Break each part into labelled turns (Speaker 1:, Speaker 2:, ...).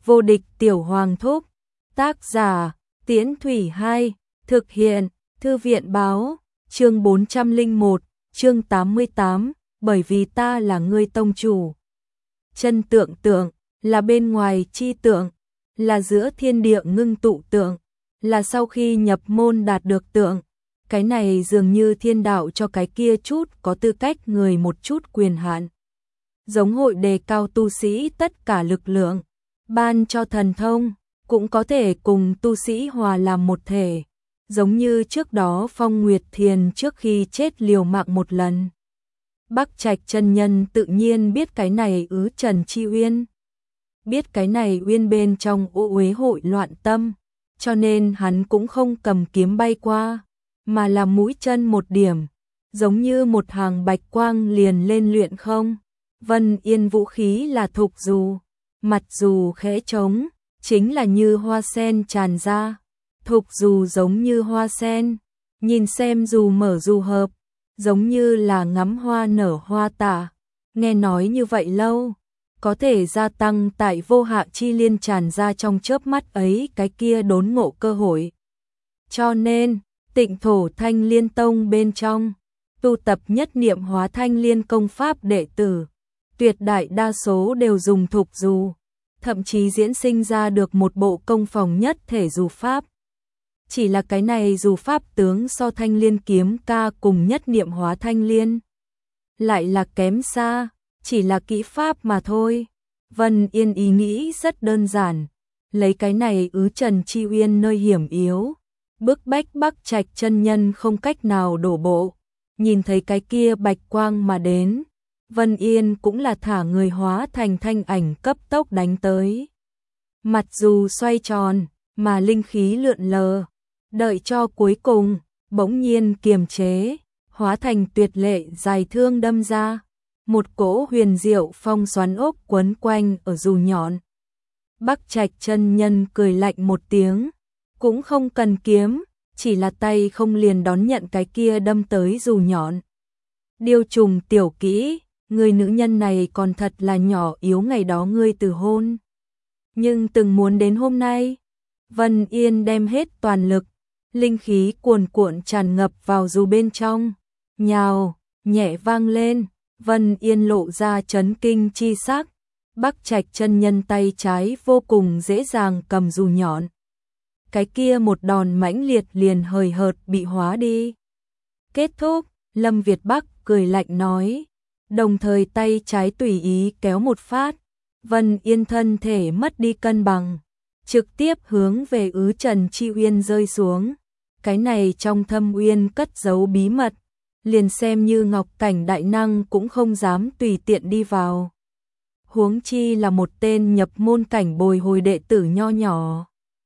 Speaker 1: Vô địch tiểu hoàng thúc. Tác giả, Tiễn Thủy 2, thực hiện, Thư viện báo, chương 401, chương 88, bởi vì ta là ngươi tông chủ. Chân tượng tượng, là bên ngoài chi tượng, là giữa thiên địa ngưng tụ tượng, là sau khi nhập môn đạt được tượng. Cái này dường như thiên đạo cho cái kia chút có tư cách người một chút quyền hạn. Giống hội đề cao tu sĩ tất cả lực lượng, ban cho thần thông, cũng có thể cùng tu sĩ hòa làm một thể, giống như trước đó Phong Nguyệt Thiền trước khi chết liều mạng một lần. Bắc Trạch chân nhân tự nhiên biết cái này Trần Chi Uyên, biết cái này uyên bên trong ô uế hội loạn tâm, cho nên hắn cũng không cầm kiếm bay qua, mà là mũi chân một điểm, giống như một hàng bạch quang liền lên luyện không. Vân Yên vũ khí là thục dù, mặt dù khẽ trống, chính là như hoa sen tràn ra. Thục dù giống như hoa sen, nhìn xem dù mở dù hợp, giống như là ngắm hoa nở hoa tả. Nghe nói như vậy lâu, có thể gia tăng tại vô hạ chi liên tràn ra trong chớp mắt ấy cái kia đốn ngộ cơ hội. Cho nên, Tịnh Thổ Thanh Liên Tông bên trong, tu tập nhất niệm hóa thanh liên công pháp đệ tử, tuyệt đại đa số đều dùng thục dù, thậm chí diễn sinh ra được một bộ công phòng nhất thể dù pháp. Chỉ là cái này dù pháp tướng so thanh liên kiếm ca cùng nhất niệm hóa thanh liên lại là kém xa, chỉ là kỹ pháp mà thôi. Vân Yên ý nghĩ rất đơn giản, lấy cái này Trần Chi Uyên nơi hiểm yếu, bức bách Bắc Trạch chân nhân không cách nào đổ bộ. Nhìn thấy cái kia bạch quang mà đến, Vân Yên cũng là thả người hóa thành thanh ảnh cấp tốc đánh tới. Mặt dù xoay tròn, mà linh khí lượn lờ, đợi cho cuối cùng, bỗng nhiên kiềm chế, hóa thành tuyệt lệ dài thương đâm ra. Một cỗ huyền diệu phong xoắn ốc quấn quanh ở dù nhọn. Bắc Trạch chân nhân cười lạnh một tiếng, cũng không cần kiếm, chỉ là tay không liền đón nhận cái kia đâm tới dù nhọn. Điêu trùng tiểu kỹ, người nữ nhân này còn thật là nhỏ yếu, ngày đó ngươi từ hôn. Nhưng từng muốn đến hôm nay, Vân Yên đem hết toàn lực, linh khí cuồn cuộn tràn ngập vào dù bên trong, nhào, nhẹ vang lên, Vân Yên lộ ra chấn kinh chi sắc. Bắc Trạch chân nhân tay trái vô cùng dễ dàng cầm dù nhọn. Cái kia một đòn mãnh liệt liền hời hợt bị hóa đi. Kết thúc, Lâm Việt Bắc cười lạnh nói, đồng thời tay trái tùy ý kéo một phát, Vân Yên thân thể mất đi cân bằng, trực tiếp hướng về Trần Chi Uyên rơi xuống. Cái này trong thâm uyên cất giấu bí mật, liền xem như ngọc cảnh đại năng cũng không dám tùy tiện đi vào. Huống chi là một tên nhập môn cảnh bồi hồi đệ tử nho nhỏ.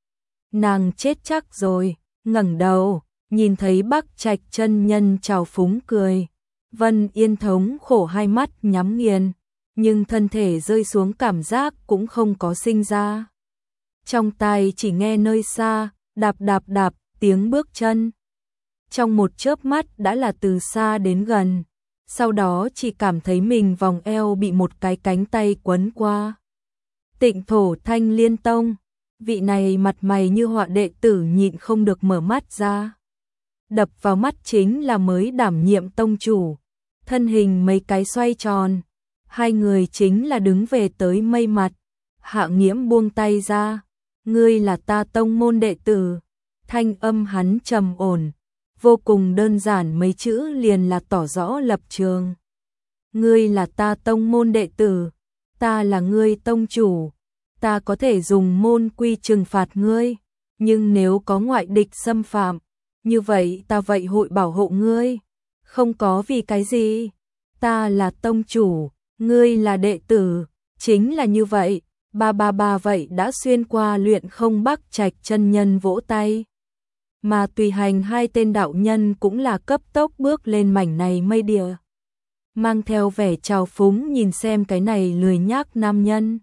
Speaker 1: Nàng chết chắc rồi, ngẩng đầu, nhìn thấy Bắc Trạch chân nhân trào phúng cười. Vân Yên thống khổ hai mắt nhắm nghiền, nhưng thân thể rơi xuống cảm giác cũng không có sinh ra. Trong tai chỉ nghe nơi xa, đạp đạp đạp, tiếng bước chân. Trong một chớp mắt đã là từ xa đến gần, sau đó chỉ cảm thấy mình vòng eo bị một cái cánh tay quấn qua. Tịnh Thổ Thanh Liên Tông, vị này mặt mày như họa đệ tử nhịn không được mở mắt ra. Đập vào mắt chính là mới đảm nhiệm tông chủ, thân hình mấy cái xoay tròn, hai người chính là đứng về tới mây mặt. Hạ Nghiễm buông tay ra, ngươi là ta tông môn đệ tử. Thanh âm hắn trầm ổn, vô cùng đơn giản, mấy chữ liền là tỏ rõ lập trường. Ngươi là ta tông môn đệ tử, ta là ngươi tông chủ, ta có thể dùng môn quy trừng phạt ngươi, nhưng nếu có ngoại địch xâm phạm, như vậy ta vậy hội bảo hộ ngươi, không có vì cái gì. Ta là tông chủ, ngươi là đệ tử, chính là như vậy. Ba vậy đã xuyên qua luyện không. Bắc Trạch chân nhân vỗ tay. Mà tùy hành hai tên đạo nhân cũng là cấp tốc bước lên mảnh này mây địa, mang theo vẻ trào phúng nhìn xem cái này lười nhác nam nhân.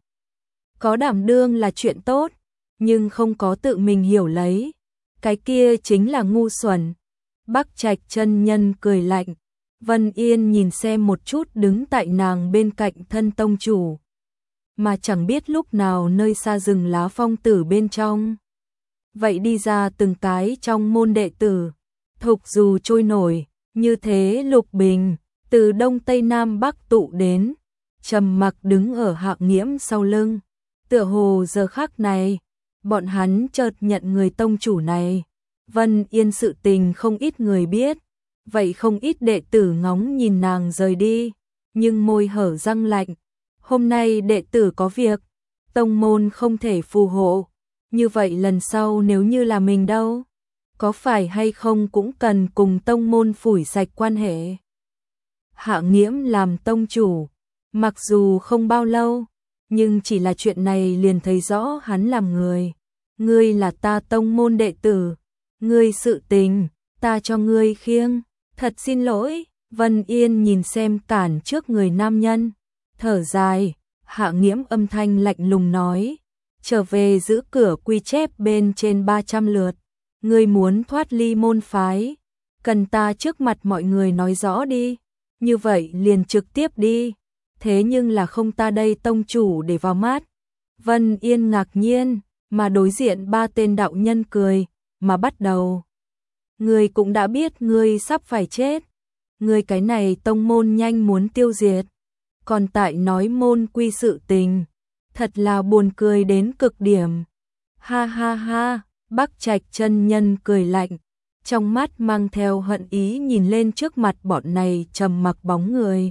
Speaker 1: Có đảm đương là chuyện tốt, nhưng không có tự mình hiểu lấy, cái kia chính là ngu xuẩn. Bắc Trạch chân nhân cười lạnh. Vân Yên nhìn xem một chút đứng tại nàng bên cạnh thân tông chủ. mà chẳng biết lúc nào nơi xa rừng lá phong tử bên trong. Vậy đi ra từng cái trong môn đệ tử, thục dù trôi nổi, như thế lục bình, từ đông tây nam bắc tụ đến, trầm mặc đứng ở Hạng Nghiễm sau lưng. Tựa hồ giờ khắc này, bọn hắn chợt nhận người tông chủ này. Vân Yên sự tình không ít người biết, vậy không ít đệ tử ngóng nhìn nàng rời đi, nhưng môi hở răng lạnh. Hôm nay đệ tử có việc, tông môn không thể phù hộ, như vậy lần sau nếu như là mình đâu, có phải hay không cũng cần cùng tông môn phủi sạch quan hệ. Hạng Nghiễm làm tông chủ, mặc dù không bao lâu, nhưng chỉ là chuyện này liền thấy rõ hắn làm người. Ngươi là ta tông môn đệ tử, ngươi sự tình, ta cho ngươi khiêng, thật xin lỗi. Vân Yên nhìn xem cản trước người nam nhân, thở dài. Hạng Nghiễm âm thanh lạnh lùng nói, trở về giữ cửa quy chép bên trên 300 lượt, ngươi muốn thoát ly môn phái, cần ta trước mặt mọi người nói rõ đi, như vậy liền trực tiếp đi, thế nhưng là không ta đây tông chủ để vào mắt. Vân Yên ngạc nhiên, mà đối diện ba tên đạo nhân cười, mà bắt đầu. Ngươi cũng đã biết ngươi sắp phải chết, ngươi cái này tông môn nhanh muốn tiêu diệt, còn tại nói môn quy sự tình, thật là buồn cười đến cực điểm. Ha ha ha, Bắc Trạch chân nhân cười lạnh, trong mắt mang theo hận ý nhìn lên trước mặt bọn này trầm mặc bóng người.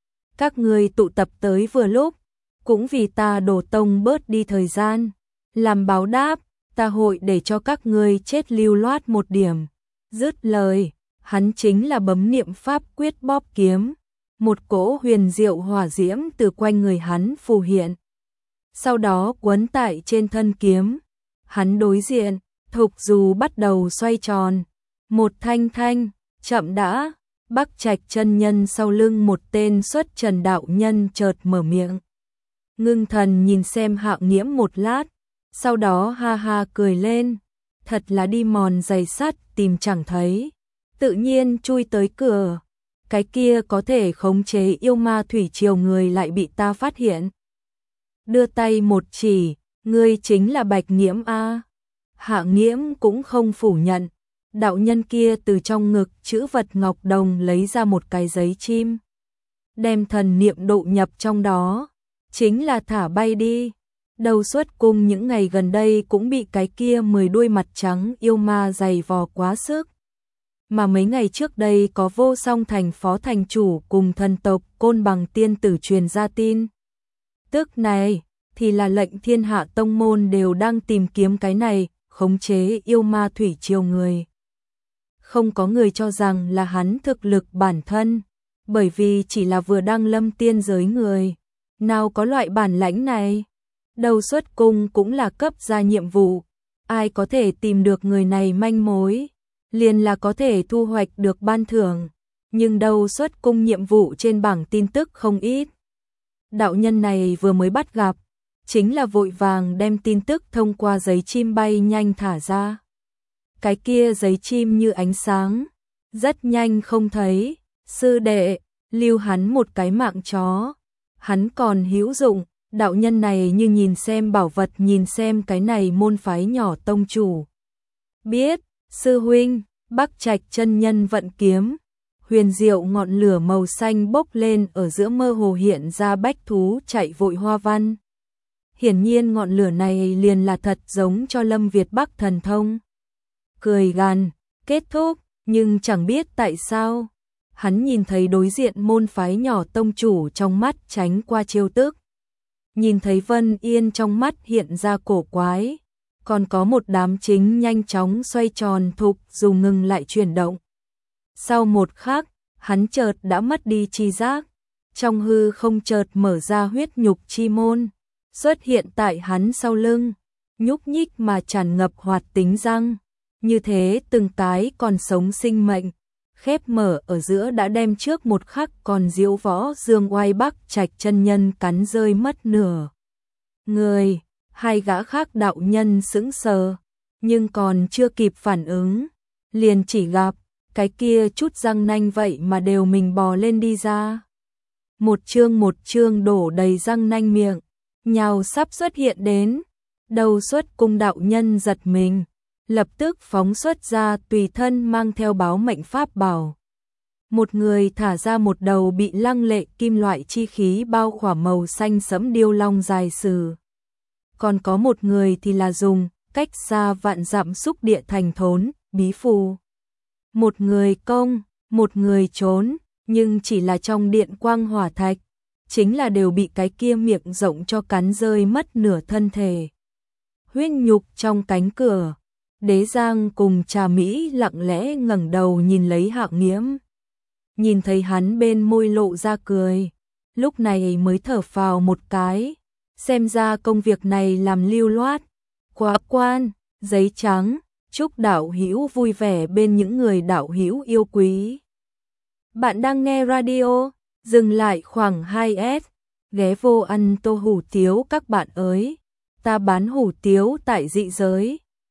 Speaker 1: Các ngươi tụ tập tới vừa lúc, cũng vì ta đổ tông bớt đi thời gian, làm báo đáp, ta hội để cho các ngươi chết lưu loát một điểm. Dứt lời, hắn chính là bấm niệm pháp quyết bóp kiếm, một cỗ huyền diệu hỏa diễm từ quanh người hắn phù hiện, sau đó quấn tại trên thân kiếm. Hắn đối diện, thục dù bắt đầu xoay tròn, một thanh thanh, chậm đã. Bắc Trạch chân nhân sau lưng một tên xuất trần đạo nhân chợt mở miệng. Ngưng thần nhìn xem Hạng Nghiễm một lát, sau đó ha ha cười lên, thật là đi mòn giày sắt tìm chẳng thấy, tự nhiên chui tới cửa. Cái kia có thể khống chế yêu ma thủy triều người lại bị ta phát hiện. Đưa tay một chỉ, ngươi chính là Bạch Nghiễm a. Hạng Nghiễm cũng không phủ nhận. Đạo nhân kia từ trong ngực chữ vật ngọc đồng lấy ra một cái giấy chim, đem thần niệm độ nhập trong đó, chính là thả bay đi. Đầu Xuất Cung những ngày gần đây cũng bị cái kia 10 đuôi mặt trắng yêu ma giày vò quá sức. Mà mấy ngày trước đây có Vô Song thành phó thành chủ cùng thần tộc Côn Bằng tiên tử truyền ra tin. Tức này thì là lệnh thiên hạ tông môn đều đang tìm kiếm cái này, khống chế yêu ma thủy triều người. Không có người cho rằng là hắn thực lực bản thân, bởi vì chỉ là vừa đăng lâm tiên giới người, nào có loại bản lãnh này. Đầu Xuất Cung cũng là cấp ra nhiệm vụ, ai có thể tìm được người này manh mối, liền là có thể thu hoạch được ban thưởng, nhưng Đầu Xuất Cung nhiệm vụ trên bảng tin tức không ít. Đạo nhân này vừa mới bắt gặp, chính là vội vàng đem tin tức thông qua giấy chim bay nhanh thả ra. Cái kia giấy chim như ánh sáng, rất nhanh không thấy. Sư đệ, lưu hắn một cái mạng chó, hắn còn hữu dụng. Đạo nhân này như nhìn xem bảo vật, nhìn xem cái này môn phái nhỏ tông chủ. Biết, sư huynh. Bắc Trạch chân nhân vận kiếm, huyền diệu ngọn lửa màu xanh bốc lên, ở giữa mơ hồ hiện ra bách thú chạy vội hoa văn. Hiển nhiên ngọn lửa này liền là thật giống cho Lâm Việt Bắc thần thông. Cười gằn, kết thúc, nhưng chẳng biết tại sao, hắn nhìn thấy đối diện môn phái nhỏ tông chủ trong mắt tránh qua trêu tức. Nhìn thấy Vân Yên trong mắt hiện ra cổ quái, còn có một đám chính nhanh chóng xoay tròn thục dù ngừng lại chuyển động. Sau một khắc, hắn chợt đã mất đi tri giác, trong hư không chợt mở ra huyết nhục chi môn, xuất hiện tại hắn sau lưng, nhúc nhích mà tràn ngập hoạt tính răng, như thế từng cái còn sống sinh mệnh, khép mở ở giữa đã đem trước một khắc còn diễu võ dương oai Bắc Trạch chân nhân cắn rơi mất nửa người. Hai gã khác đạo nhân sững sờ, nhưng còn chưa kịp phản ứng, liền chỉ gặp cái kia chút răng nanh vậy mà đều mình bò lên đi ra. Một chương đổ đầy răng nanh miệng, nhào sắp xuất hiện đến. Đầu Xuất Cung đạo nhân giật mình, lập tức phóng xuất ra tùy thân mang theo báo mệnh pháp bảo. Một người thả ra một đầu bị lăng lệ kim loại chi khí bao khỏa màu xanh sẫm điêu long dài sừ. Còn có một người thì là dùng cách xa vạn dặm xúc địa thành thốn, bí phù. Một người công, một người trốn, nhưng chỉ là trong điện quang hỏa thạch, chính là đều bị cái kia miệng rộng cho cắn rơi mất nửa thân thể. Huyết nhục trong cánh cửa, Đế Giang cùng Trà Mỹ lặng lẽ ngẩng đầu nhìn lấy Hạng Nghiễm. Nhìn thấy hắn bên môi lộ ra cười, lúc này mới thở phào một cái, xem ra công việc này làm lưu loát. Quá quan, giấy trắng, chúc đạo hữu vui vẻ bên những người đạo hữu yêu quý. Bạn đang nghe radio, dừng lại khoảng 2S, ghé vô ăn tô hủ tiếu các bạn ơi. Ta bán hủ tiếu tại dị giới,